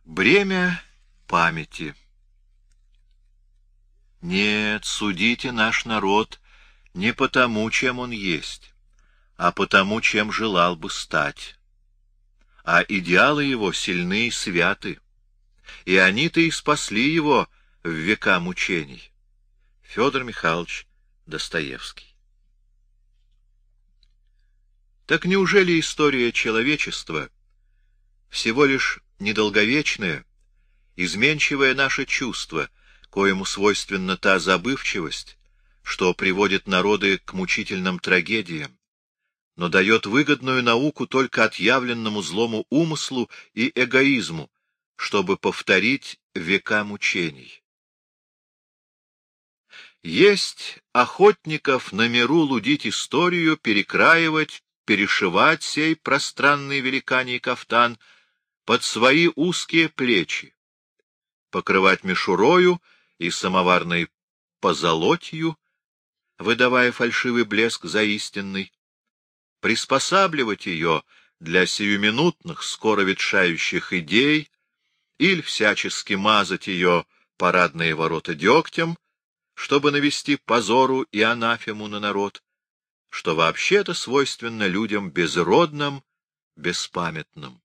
Бремя памяти. Нет, судите наш народ не потому, чем он есть, а потому, чем желал бы стать. А идеалы его сильны и святы, и они-то и спасли его в века мучений. Федор Михайлович Достоевский. Так неужели история человечества всего лишь недолговечное, изменчивое наше чувство, коему свойственна та забывчивость, что приводит народы к мучительным трагедиям, но дает выгодную науку только отъявленному злому умыслу и эгоизму, чтобы повторить века мучений? Есть охотников на миру лудить историю, перекраивать, перешивать сей пространный великаний кафтан под свои узкие плечи, покрывать мишурою и самоварной позолотью, выдавая фальшивый блеск за истинный, приспосабливать ее для сиюминутных, скоро ветшающих идей, или всячески мазать ее парадные ворота дегтем, чтобы навести позору и анафему на народ, что вообще-то свойственно людям безродным, беспамятным.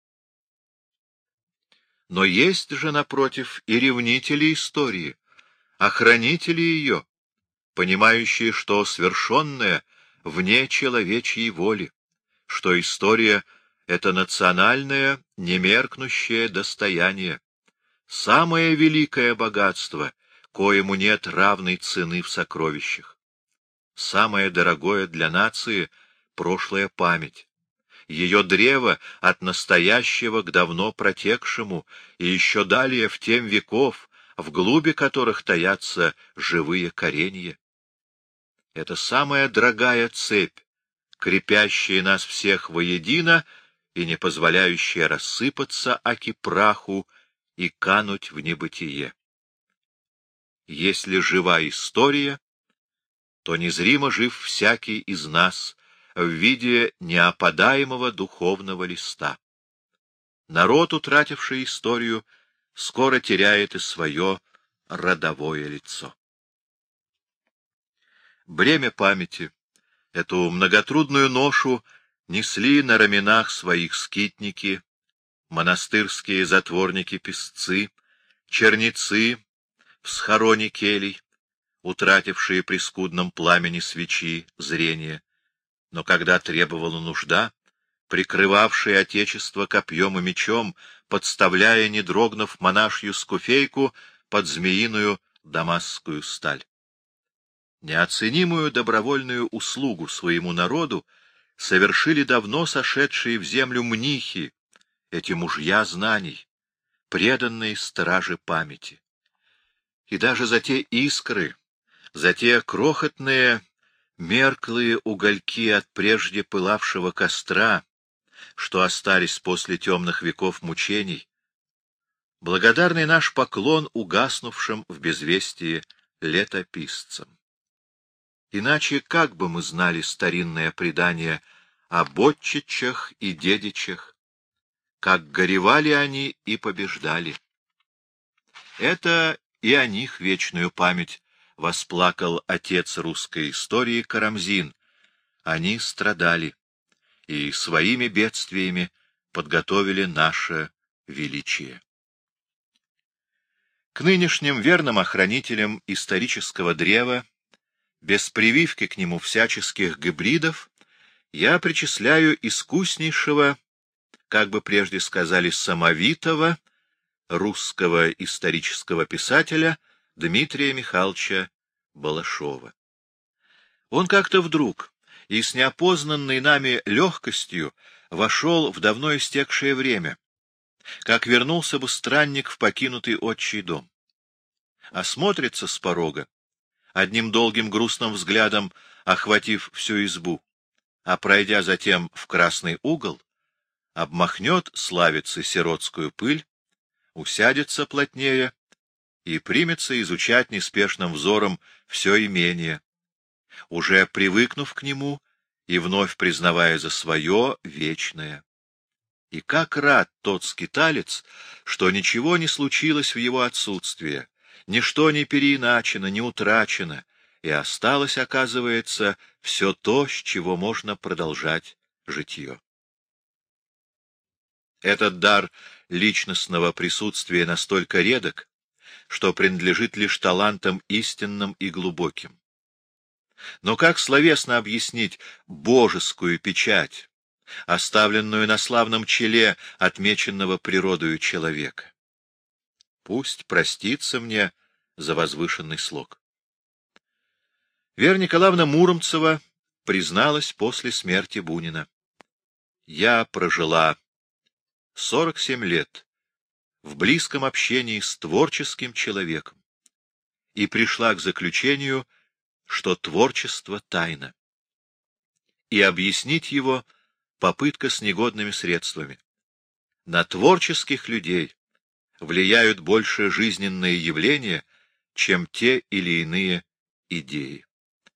Но есть же, напротив, и ревнители истории, охранители ее, понимающие, что свершенное вне человечьей воли, что история — это национальное, немеркнущее достояние, самое великое богатство, коему нет равной цены в сокровищах. Самое дорогое для нации — прошлая память. Ее древо от настоящего к давно протекшему, и еще далее в тем веков, в глуби которых таятся живые коренья. Это самая дорогая цепь, крепящая нас всех воедино и не позволяющая рассыпаться аки праху и кануть в небытие. Если жива история, то незримо жив всякий из нас в виде неопадаемого духовного листа. Народ, утративший историю, скоро теряет и свое родовое лицо. Бремя памяти, эту многотрудную ношу, несли на раменах своих скитники, монастырские затворники-песцы, черницы в схороне келий, утратившие при скудном пламени свечи зрение, но когда требовала нужда, прикрывавшие отечество копьем и мечом, подставляя, не дрогнув, монашью скуфейку под змеиную дамасскую сталь. Неоценимую добровольную услугу своему народу совершили давно сошедшие в землю мнихи, эти мужья знаний, преданные стражи памяти. И даже за те искры, за те крохотные мерклые угольки от прежде пылавшего костра, что остались после темных веков мучений, благодарный наш поклон угаснувшим в безвестии летописцам. Иначе как бы мы знали старинное предание об отчичах и дедичах, как горевали они и побеждали? Это и о них вечную память восплакал отец русской истории Карамзин. Они страдали и своими бедствиями подготовили наше величие. К нынешним верным охранителям исторического древа, без прививки к нему всяческих гибридов, я причисляю искуснейшего, как бы прежде сказали, самовитого русского исторического писателя Дмитрия Михайловича Балашова. Он как-то вдруг и с неопознанной нами легкостью вошел в давно истекшее время, как вернулся бы странник в покинутый отчий дом. Осмотрится с порога, одним долгим грустным взглядом охватив всю избу, а пройдя затем в красный угол, обмахнет славицы сиротскую пыль, усядется плотнее и примется изучать неспешным взором все имение, уже привыкнув к нему и вновь признавая за свое вечное. И как рад тот скиталец, что ничего не случилось в его отсутствие, ничто не переиначено, не утрачено, и осталось, оказывается, все то, с чего можно продолжать житье. Этот дар личностного присутствия настолько редок, что принадлежит лишь талантам истинным и глубоким. Но как словесно объяснить божескую печать, оставленную на славном челе отмеченного природою человека? Пусть простится мне за возвышенный слог. Вера Николаевна Муромцева призналась после смерти Бунина: «Я прожила 47 лет в близком общении с творческим человеком и пришла к заключению, что творчество — тайна, и объяснить его — попытка с негодными средствами. На творческих людей влияют больше жизненные явления, чем те или иные идеи».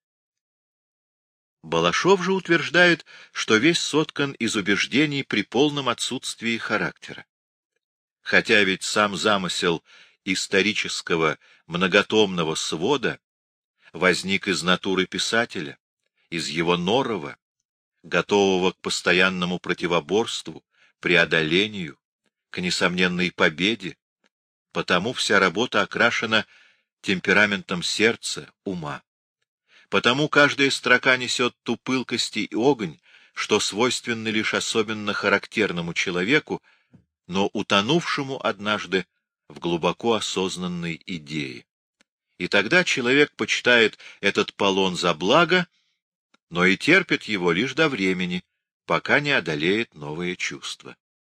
Балашов же утверждает, что весь соткан из убеждений при полном отсутствии характера. Хотя ведь сам замысел исторического многотомного свода возник из натуры писателя, из его норова, готового к постоянному противоборству, преодолению, к несомненной победе, потому вся работа окрашена темпераментом сердца, ума. Потому каждая строка несет ту пылкость и огонь, что свойственны лишь особенно характерному человеку, но утонувшему однажды в глубоко осознанной идее. И тогда человек почитает этот полон за благо, но и терпит его лишь до времени, пока не одолеет новое чувство.